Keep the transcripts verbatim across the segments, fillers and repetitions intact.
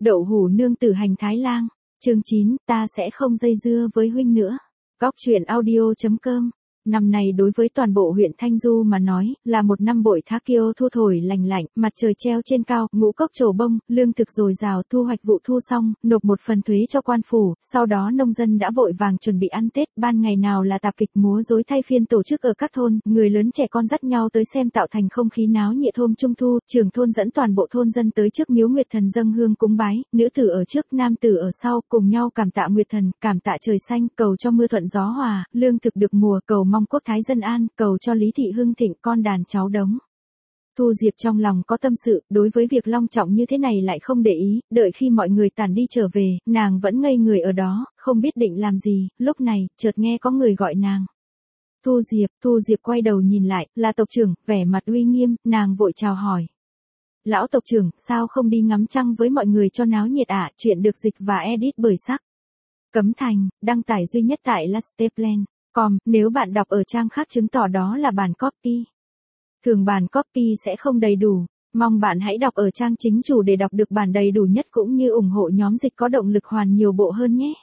Đậu hủ nương tử hành thái lang. Chương chín, ta sẽ không dây dưa với huynh nữa. Góc truyện audio chấm com. Năm này đối với toàn bộ huyện Thanh Du mà nói, là một năm bội thá kiêu thu thổi lành lạnh, mặt trời treo trên cao, ngũ cốc trổ bông, lương thực dồi dào, thu hoạch vụ thu xong, nộp một phần thuế cho quan phủ, sau đó nông dân đã vội vàng chuẩn bị ăn Tết, ban ngày nào là tạp kịch múa rối thay phiên tổ chức ở các thôn, người lớn trẻ con dắt nhau tới xem tạo thành không khí náo nhiệt hôm Trung thu, trưởng thôn dẫn toàn bộ thôn dân tới trước miếu Nguyệt Thần dâng hương cúng bái, nữ tử ở trước, nam tử ở sau, cùng nhau cảm tạ Nguyệt Thần, cảm tạ trời xanh, cầu cho mưa thuận gió hòa, lương thực được mùa, cầu mong quốc thái dân an, cầu cho Lý thị hưng thịnh, con đàn cháu đống. Thu Diệp trong lòng có tâm sự, đối với việc long trọng như thế này lại không để ý, đợi khi mọi người tản đi trở về, nàng vẫn ngây người ở đó, không biết định làm gì, lúc này, chợt nghe có người gọi nàng. Thu Diệp, Thu Diệp quay đầu nhìn lại, là tộc trưởng, vẻ mặt uy nghiêm, nàng vội chào hỏi. Lão tộc trưởng, sao không đi ngắm trăng với mọi người cho náo nhiệt ạ, chuyện được dịch và edit bởi Sắc. Cấm Thành, đăng tải duy nhất tại lasteplan. Com, nếu bạn đọc ở trang khác chứng tỏ đó là bản copy. Thường bản copy sẽ không đầy đủ, mong bạn hãy đọc ở trang chính chủ để đọc được bản đầy đủ nhất cũng như ủng hộ nhóm dịch có động lực hoàn nhiều bộ hơn nhé.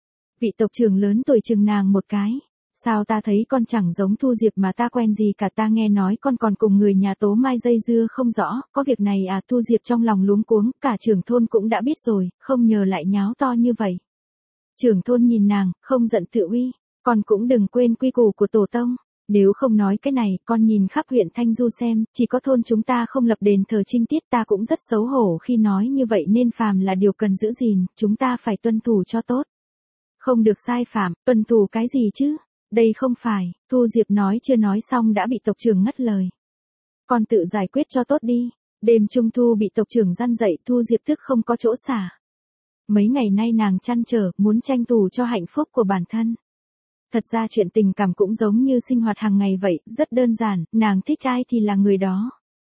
Vị tộc trưởng lớn tuổi chừng nàng một cái. Sao ta thấy con chẳng giống Thu Diệp mà ta quen gì cả, ta nghe nói con còn cùng người nhà Tố Mai dây dưa không rõ, có việc này à? Thu Diệp trong lòng luống cuống, cả trưởng thôn cũng đã biết rồi, không nhờ lại nháo to như vậy. Trưởng thôn nhìn nàng, không giận tự uy. Con cũng đừng quên quy củ của tổ tông, nếu không nói cái này, con nhìn khắp huyện Thanh Du xem, chỉ có thôn chúng ta không lập đền thờ trinh tiết, ta cũng rất xấu hổ khi nói như vậy nên phàm là điều cần giữ gìn, chúng ta phải tuân thủ cho tốt. Không được sai phạm, tuân thủ cái gì chứ? Đây không phải, Thu Diệp nói chưa nói xong đã bị tộc trưởng ngắt lời. Con tự giải quyết cho tốt đi, đêm trung thu bị tộc trưởng răn dậy, Thu Diệp tức không có chỗ xả. Mấy ngày nay nàng trăn trở, muốn tranh thủ cho hạnh phúc của bản thân. Thật ra chuyện tình cảm cũng giống như sinh hoạt hàng ngày vậy, rất đơn giản, nàng thích ai thì là người đó.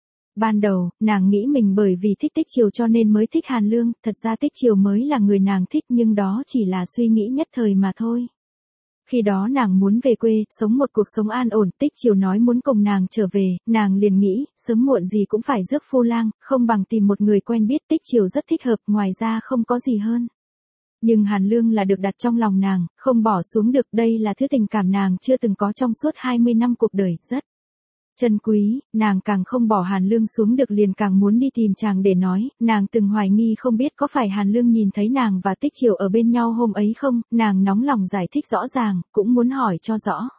Ban đầu, nàng nghĩ mình bởi vì thích Tích Triều cho nên mới thích Hàn Lương, thật ra Tích Triều mới là người nàng thích nhưng đó chỉ là suy nghĩ nhất thời mà thôi. Khi đó nàng muốn về quê, sống một cuộc sống an ổn, Tích Triều nói muốn cùng nàng trở về, nàng liền nghĩ, sớm muộn gì cũng phải rước phu lang, không bằng tìm một người quen biết, Tích Triều rất thích hợp, ngoài ra không có gì hơn. Nhưng Hàn Lương là được đặt trong lòng nàng, không bỏ xuống được, đây là thứ tình cảm nàng chưa từng có trong suốt hai mươi năm cuộc đời, rất trân quý, nàng càng không bỏ Hàn Lương xuống được liền càng muốn đi tìm chàng để nói, nàng từng hoài nghi không biết có phải Hàn Lương nhìn thấy nàng và Tích Triều ở bên nhau hôm ấy không, nàng nóng lòng giải thích rõ ràng, cũng muốn hỏi cho rõ.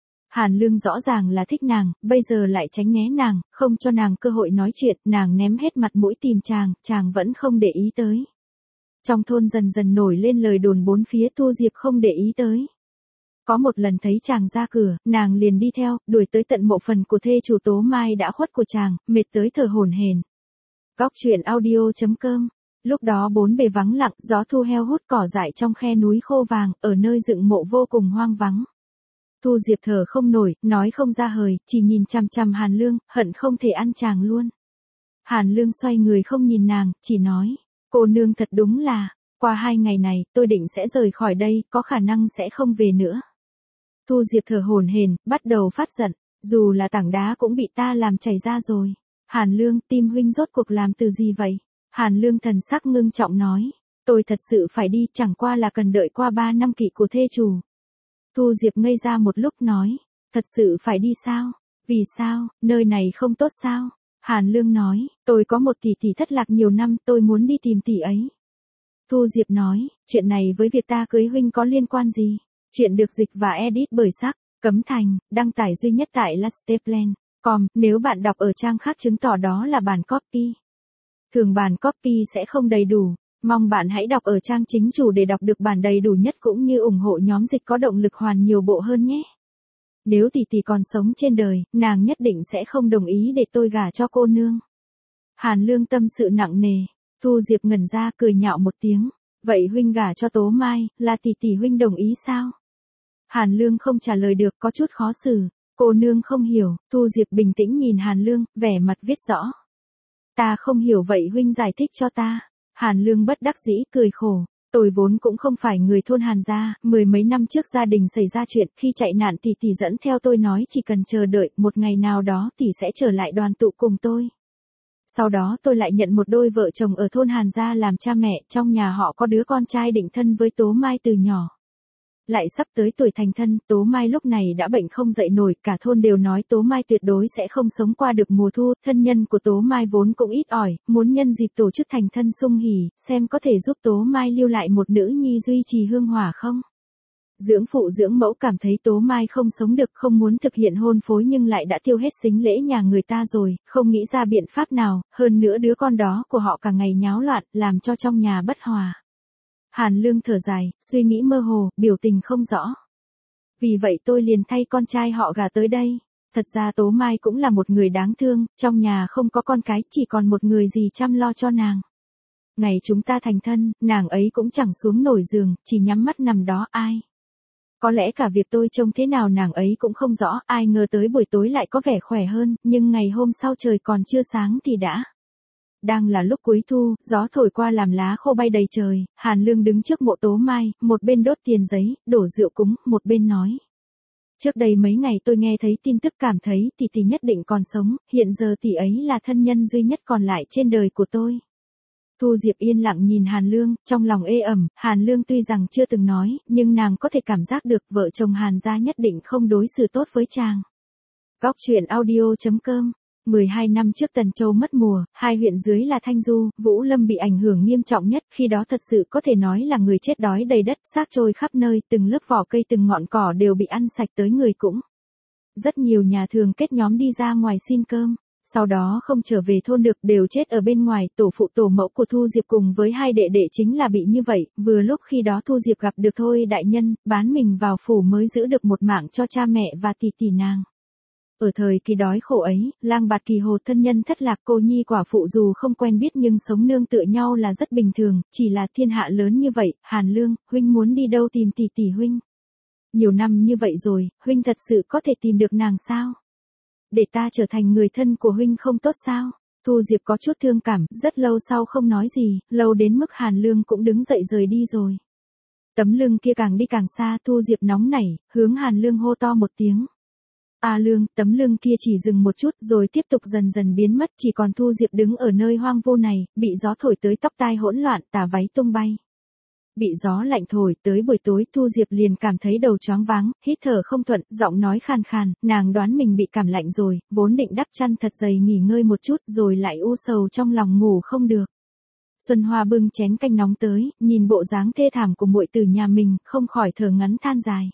Hàn Lương rõ ràng là thích nàng, bây giờ lại tránh né nàng, không cho nàng cơ hội nói chuyện, nàng ném hết mặt mũi tìm chàng, chàng vẫn không để ý tới. Trong thôn dần dần nổi lên lời đồn bốn phía, Thu Diệp không để ý tới. Có một lần thấy chàng ra cửa, nàng liền đi theo, đuổi tới tận mộ phần của thê chủ Tố Mai đã khuất của chàng, mệt tới thở hổn hển. Góc truyện audio chấm com. Lúc đó bốn bề vắng lặng, gió thu heo hút cỏ dại trong khe núi khô vàng, ở nơi dựng mộ vô cùng hoang vắng. Thu Diệp thở không nổi, nói không ra hời, chỉ nhìn chằm chằm Hàn Lương, hận không thể ăn chàng luôn. Hàn Lương xoay người không nhìn nàng, chỉ nói. Cô nương thật đúng là, qua hai ngày này, tôi định sẽ rời khỏi đây, có khả năng sẽ không về nữa. Thu Diệp thở hổn hển, bắt đầu phát giận, dù là tảng đá cũng bị ta làm chảy ra rồi. Hàn Lương, tim huynh rốt cuộc làm từ gì vậy? Hàn Lương thần sắc ngưng trọng nói, tôi thật sự phải đi, chẳng qua là cần đợi qua ba năm kỵ của thê chủ. Thu Diệp ngây ra một lúc nói, thật sự phải đi sao? Vì sao, nơi này không tốt sao? Hàn Lương nói, tôi có một tỷ tỷ thất lạc nhiều năm, tôi muốn đi tìm tỷ ấy. Thu Diệp nói, chuyện này với việc ta cưới huynh có liên quan gì? Chuyện được dịch và edit bởi Sắc, Cấm Thành, đăng tải duy nhất tại lasteplan. Com, nếu bạn đọc ở trang khác chứng tỏ đó là bản copy. Thường bản copy sẽ không đầy đủ, mong bạn hãy đọc ở trang chính chủ để đọc được bản đầy đủ nhất cũng như ủng hộ nhóm dịch có động lực hoàn nhiều bộ hơn nhé. Nếu tỷ tỷ còn sống trên đời, nàng nhất định sẽ không đồng ý để tôi gả cho cô nương. Hàn Lương tâm sự nặng nề, Thu Diệp ngẩn ra cười nhạo một tiếng, vậy huynh gả cho Tố Mai, là tỷ tỷ huynh đồng ý sao? Hàn Lương không trả lời được, có chút khó xử, cô nương không hiểu, Thu Diệp bình tĩnh nhìn Hàn Lương, vẻ mặt viết rõ. Ta không hiểu vậy huynh giải thích cho ta. Hàn Lương bất đắc dĩ cười khổ. Tôi vốn cũng không phải người thôn Hàn gia, mười mấy năm trước gia đình xảy ra chuyện, khi chạy nạn thì tỷ dẫn theo tôi nói chỉ cần chờ đợi, một ngày nào đó tỷ sẽ trở lại đoàn tụ cùng tôi. Sau đó tôi lại nhận một đôi vợ chồng ở thôn Hàn gia làm cha mẹ, trong nhà họ có đứa con trai định thân với Tố Mai từ nhỏ. Lại sắp tới tuổi thành thân, Tố Mai lúc này đã bệnh không dậy nổi, cả thôn đều nói Tố Mai tuyệt đối sẽ không sống qua được mùa thu, thân nhân của Tố Mai vốn cũng ít ỏi, muốn nhân dịp tổ chức thành thân sung hỉ, xem có thể giúp Tố Mai lưu lại một nữ nhi duy trì hương hỏa không. Dưỡng phụ dưỡng mẫu cảm thấy Tố Mai không sống được, không muốn thực hiện hôn phối nhưng lại đã tiêu hết sính lễ nhà người ta rồi, không nghĩ ra biện pháp nào, hơn nữa đứa con đó của họ cả ngày nháo loạn, làm cho trong nhà bất hòa. Hàn Lương thở dài, suy nghĩ mơ hồ, biểu tình không rõ. Vì vậy tôi liền thay con trai họ gả tới đây. Thật ra Tố Mai cũng là một người đáng thương, trong nhà không có con cái, chỉ còn một người gì chăm lo cho nàng. Ngày chúng ta thành thân, nàng ấy cũng chẳng xuống nổi giường, chỉ nhắm mắt nằm đó, ai. Có lẽ cả việc tôi trông thế nào nàng ấy cũng không rõ, ai ngờ tới buổi tối lại có vẻ khỏe hơn, nhưng ngày hôm sau trời còn chưa sáng thì đã. Đang là lúc cuối thu, gió thổi qua làm lá khô bay đầy trời, Hàn Lương đứng trước mộ Tố Mai, một bên đốt tiền giấy, đổ rượu cúng, một bên nói. Trước đây mấy ngày tôi nghe thấy tin tức cảm thấy tỷ tỷ nhất định còn sống, hiện giờ tỷ ấy là thân nhân duy nhất còn lại trên đời của tôi. Thu Diệp yên lặng nhìn Hàn Lương, trong lòng ê ẩm, Hàn Lương tuy rằng chưa từng nói, nhưng nàng có thể cảm giác được vợ chồng Hàn gia nhất định không đối xử tốt với chàng. Góc truyện audio chấm com mười hai năm trước Tần Châu mất mùa, hai huyện dưới là Thanh Du, Vũ Lâm bị ảnh hưởng nghiêm trọng nhất, khi đó thật sự có thể nói là người chết đói đầy đất, xác trôi khắp nơi, từng lớp vỏ cây từng ngọn cỏ đều bị ăn sạch tới người cũng. Rất nhiều nhà thường kết nhóm đi ra ngoài xin cơm, sau đó không trở về thôn được, đều chết ở bên ngoài, tổ phụ tổ mẫu của Thu Diệp cùng với hai đệ đệ chính là bị như vậy, vừa lúc khi đó Thu Diệp gặp được Thôi đại nhân, bán mình vào phủ mới giữ được một mạng cho cha mẹ và tỷ tỷ nàng. Ở thời kỳ đói khổ ấy, lang bạt kỳ hồ thân nhân thất lạc, cô nhi quả phụ dù không quen biết nhưng sống nương tựa nhau là rất bình thường, chỉ là thiên hạ lớn như vậy, Hàn Lương, huynh muốn đi đâu tìm tỷ tỷ huynh? Nhiều năm như vậy rồi, huynh thật sự có thể tìm được nàng sao? Để ta trở thành người thân của huynh không tốt sao? Thu Diệp có chút thương cảm, rất lâu sau không nói gì, lâu đến mức Hàn Lương cũng đứng dậy rời đi rồi. Tấm lưng kia càng đi càng xa, Thu Diệp nóng nảy, hướng Hàn Lương hô to một tiếng. A Lương, tấm lưng kia chỉ dừng một chút rồi tiếp tục dần dần biến mất, chỉ còn Thu Diệp đứng ở nơi hoang vu này, bị gió thổi tới tóc tai hỗn loạn, tà váy tung bay. Bị gió lạnh thổi tới buổi tối, Thu Diệp liền cảm thấy đầu choáng váng, hít thở không thuận, giọng nói khàn khàn, nàng đoán mình bị cảm lạnh rồi, vốn định đắp chăn thật dày nghỉ ngơi một chút rồi lại u sầu trong lòng ngủ không được. Xuân Hoa bưng chén canh nóng tới, nhìn bộ dáng thê thảm của muội tử nhà mình, không khỏi thở ngắn than dài.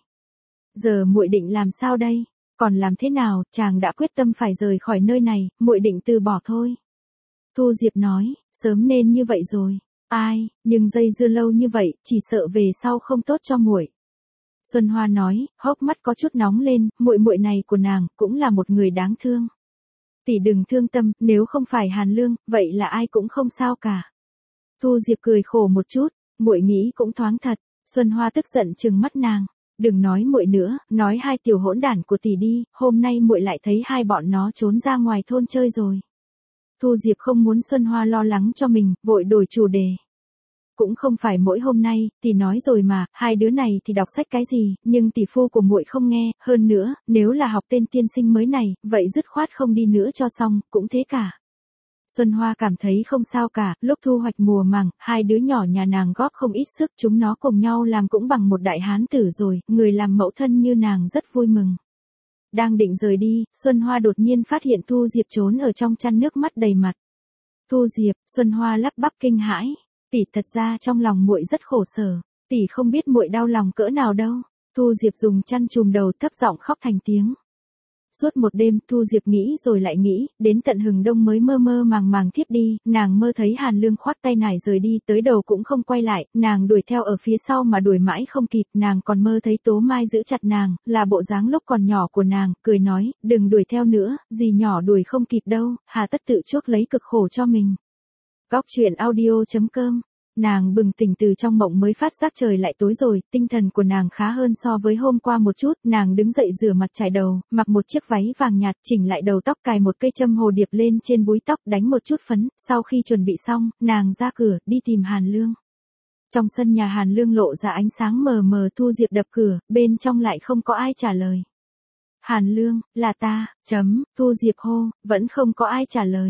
Giờ muội định làm sao đây? Còn làm thế nào, chàng đã quyết tâm phải rời khỏi nơi này, muội định từ bỏ thôi. Thu Diệp nói, sớm nên như vậy rồi. Ai, nhưng dây dưa lâu như vậy, chỉ sợ về sau không tốt cho muội. Xuân Hoa nói, hốc mắt có chút nóng lên, muội muội này của nàng cũng là một người đáng thương. Tỷ đừng thương tâm, nếu không phải Hàn Lương, vậy là ai cũng không sao cả. Thu Diệp cười khổ một chút, muội nghĩ cũng thoáng thật. Xuân Hoa tức giận trừng mắt nàng. Đừng nói muội nữa, nói hai tiểu hỗn đản của tỷ đi, hôm nay muội lại thấy hai bọn nó trốn ra ngoài thôn chơi rồi. Thu Diệp không muốn Xuân Hoa lo lắng cho mình, vội đổi chủ đề. Cũng không phải mỗi hôm nay, tỷ nói rồi mà, hai đứa này thì đọc sách cái gì, nhưng tỷ phu của muội không nghe, hơn nữa, nếu là học tên tiên sinh mới này, vậy dứt khoát không đi nữa cho xong, cũng thế cả. Xuân Hoa cảm thấy không sao cả, lúc thu hoạch mùa màng, hai đứa nhỏ nhà nàng góp không ít sức, chúng nó cùng nhau làm cũng bằng một đại hán tử rồi, người làm mẫu thân như nàng rất vui mừng. Đang định rời đi, Xuân Hoa đột nhiên phát hiện Thu Diệp trốn ở trong chăn, nước mắt đầy mặt. Thu Diệp, Xuân Hoa lắp bắp kinh hãi, tỷ thật ra trong lòng muội rất khổ sở, tỷ không biết muội đau lòng cỡ nào đâu. Thu Diệp dùng chăn trùm đầu thấp giọng khóc thành tiếng. Suốt một đêm, Thu Diệp nghĩ rồi lại nghĩ, đến tận hừng đông mới mơ mơ màng màng thiếp đi, nàng mơ thấy Hàn Lương khoác tay nải rời đi, tới đầu cũng không quay lại, nàng đuổi theo ở phía sau mà đuổi mãi không kịp, nàng còn mơ thấy Tố Mai giữ chặt nàng, là bộ dáng lúc còn nhỏ của nàng, cười nói, đừng đuổi theo nữa, dì nhỏ đuổi không kịp đâu, hà tất tự chuốc lấy cực khổ cho mình. Góc truyện audio chấm com Nàng bừng tỉnh từ trong mộng mới phát giác trời lại tối rồi, tinh thần của nàng khá hơn so với hôm qua một chút, nàng đứng dậy rửa mặt chải đầu, mặc một chiếc váy vàng nhạt, chỉnh lại đầu tóc, cài một cây châm hồ điệp lên trên búi tóc, đánh một chút phấn, sau khi chuẩn bị xong, nàng ra cửa, đi tìm Hàn Lương. Trong sân nhà Hàn Lương lộ ra ánh sáng mờ mờ, Thu Diệp đập cửa, bên trong lại không có ai trả lời. Hàn Lương, là ta, chấm, Thu Diệp hô, vẫn không có ai trả lời.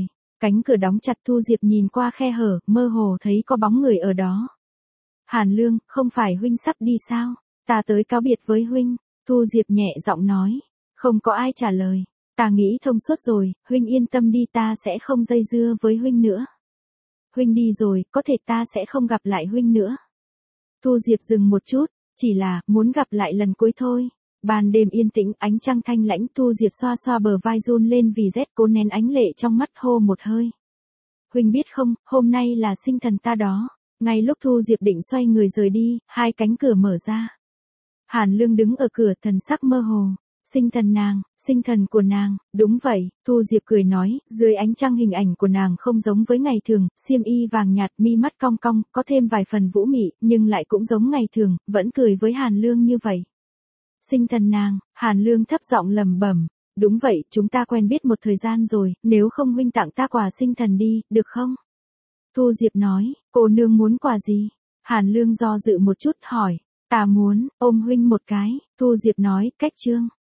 Cánh cửa đóng chặt, Thu Diệp nhìn qua khe hở, mơ hồ thấy có bóng người ở đó. Hàn Lương, không phải huynh sắp đi sao? Ta tới cáo biệt với huynh. Thu Diệp nhẹ giọng nói. Không có ai trả lời. Ta nghĩ thông suốt rồi, huynh yên tâm đi, ta sẽ không dây dưa với huynh nữa. Huynh đi rồi, có thể ta sẽ không gặp lại huynh nữa. Thu Diệp dừng một chút, chỉ là, muốn gặp lại lần cuối thôi. Ban đêm yên tĩnh, ánh trăng thanh lãnh, Thu Diệp xoa xoa bờ vai run lên vì rét, cố nén ánh lệ trong mắt, hô một hơi. Huynh biết không, hôm nay là sinh thần ta đó. Ngay lúc Thu Diệp định xoay người rời đi, hai cánh cửa mở ra. Hàn Lương đứng ở cửa, thần sắc mơ hồ. Sinh thần nàng, sinh thần của nàng, đúng vậy, Thu Diệp cười nói, dưới ánh trăng hình ảnh của nàng không giống với ngày thường, xiêm y vàng nhạt, mi mắt cong cong, có thêm vài phần vũ mị, nhưng lại cũng giống ngày thường, vẫn cười với Hàn Lương như vậy. Sinh thần nàng, Hàn Lương thấp giọng lẩm bẩm, đúng vậy, chúng ta quen biết một thời gian rồi, nếu không huynh tặng ta quà sinh thần đi, được không? Thu Diệp nói, cô nương muốn quà gì? Hàn Lương do dự một chút hỏi, ta muốn, ôm huynh một cái, Thu Diệp nói, cách trương.